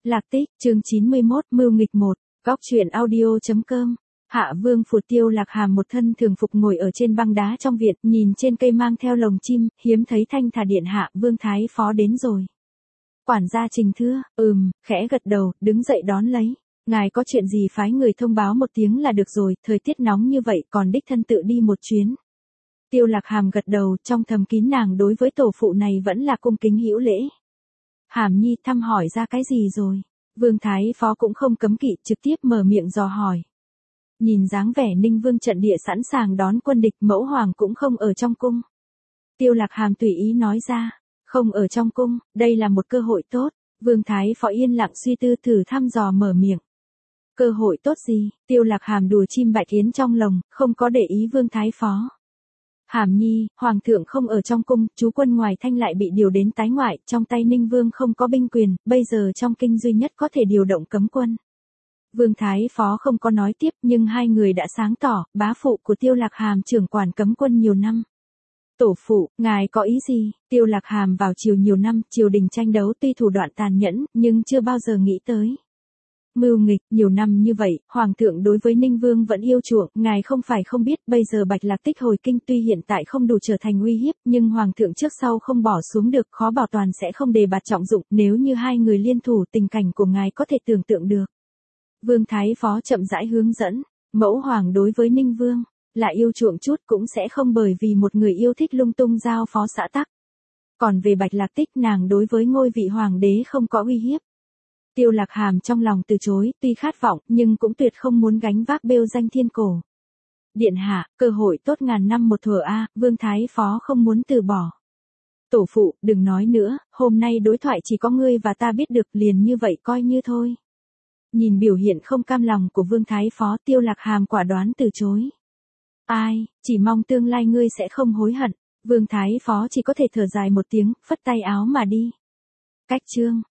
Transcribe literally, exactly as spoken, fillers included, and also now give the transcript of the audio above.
Lạc Tích, chương chín mươi mốt, mưu nghịch một, góc truyện audio chấm com. Hạ Vương Phủ. Tiêu Lạc Hàm một thân thường phục ngồi ở trên băng đá trong viện, nhìn trên cây mang theo lồng chim, hiếm thấy thanh thà điện hạ, Vương Thái Phó đến rồi. Quản gia Trình thưa, ừm, khẽ gật đầu, đứng dậy đón lấy. Ngài có chuyện gì phái người thông báo một tiếng là được rồi, thời tiết nóng như vậy còn đích thân tự đi một chuyến. Tiêu Lạc Hàm gật đầu, trong thầm kín nàng đối với tổ phụ này vẫn là cung kính hữu lễ. Hàm Nhi, thăm hỏi ra cái gì rồi? Vương Thái Phó cũng không cấm kỵ, trực tiếp mở miệng dò hỏi. Nhìn dáng vẻ Ninh Vương trận địa sẵn sàng đón quân địch, mẫu hoàng cũng không ở trong cung. Tiêu Lạc Hàm tùy ý nói ra, không ở trong cung, đây là một cơ hội tốt. Vương Thái Phó yên lặng suy tư, thử thăm dò mở miệng. Cơ hội tốt gì? Tiêu Lạc Hàm đùa chim bạch yến trong lồng, không có để ý Vương Thái Phó. Hàm Nhi, hoàng thượng không ở trong cung, chú quân ngoài thanh lại bị điều đến tái ngoại, trong tay Ninh Vương không có binh quyền, bây giờ trong kinh duy nhất có thể điều động cấm quân. Vương Thái Phó không có nói tiếp, nhưng hai người đã sáng tỏ, bá phụ của Tiêu Lạc Hàm trưởng quản cấm quân nhiều năm. Tổ phụ, ngài có ý gì? Tiêu Lạc Hàm vào triều nhiều năm, triều đình tranh đấu tuy thủ đoạn tàn nhẫn, nhưng chưa bao giờ nghĩ tới mưu nghịch. Nhiều năm như vậy, hoàng thượng đối với Ninh Vương vẫn yêu chuộng, ngài không phải không biết, bây giờ Bạch Lạc Tích hồi kinh tuy hiện tại không đủ trở thành uy hiếp, nhưng hoàng thượng trước sau không bỏ xuống được, khó bảo toàn sẽ không đề bạt trọng dụng, nếu như hai người liên thủ, tình cảnh của ngài có thể tưởng tượng được. Vương Thái Phó chậm rãi hướng dẫn, mẫu hoàng đối với Ninh Vương là yêu chuộng chút, cũng sẽ không bởi vì một người yêu thích lung tung giao phó xã tắc. Còn về Bạch Lạc Tích, nàng đối với ngôi vị hoàng đế không có uy hiếp. Tiêu Lạc Hàm trong lòng từ chối, tuy khát vọng, nhưng cũng tuyệt không muốn gánh vác bêu danh thiên cổ. Điện hạ, cơ hội tốt ngàn năm một thuở a, Vương Thái Phó không muốn từ bỏ. Tổ phụ, đừng nói nữa, hôm nay đối thoại chỉ có ngươi và ta biết được, liền như vậy coi như thôi. Nhìn biểu hiện không cam lòng của Vương Thái Phó, Tiêu Lạc Hàm quả đoán từ chối. Ai, chỉ mong tương lai ngươi sẽ không hối hận. Vương Thái Phó chỉ có thể thở dài một tiếng, phất tay áo mà đi. Cách chương